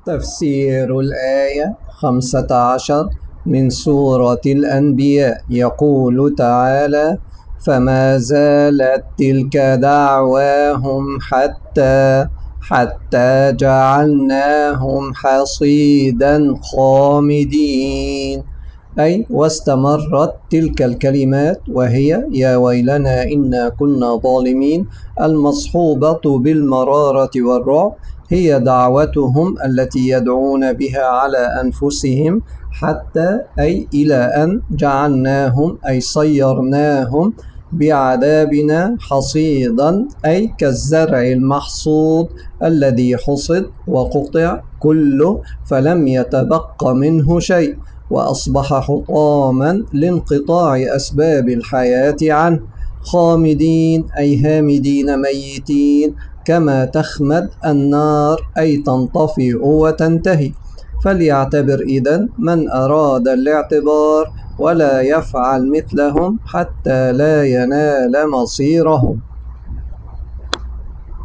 تفسير الآية 15 من سورة الأنبياء. يقول تعالى: فما زالت تلك دعواهم حتى جعلناهم حصيدا خامدين، أي واستمرت تلك الكلمات وهي يا ويلنا إنا كنا ظالمين المصحوبة بالمرارة والرعب، هي دعوتهم التي يدعون بها على أنفسهم حتى أي إلى أن جعلناهم أي صيرناهم بعذابنا حصيدا، أي كالزرع المحصود الذي حصد وقطع كله فلم يتبق منه شيء، وأصبح حطاما لانقطاع أسباب الحياة عنه. خامدين أي هامدين ميتين، كما تخمد النار أي تنطفئ وتنتهي. فليعتبر إذن من أراد الاعتبار ولا يفعل مثلهم حتى لا ينال مصيرهم.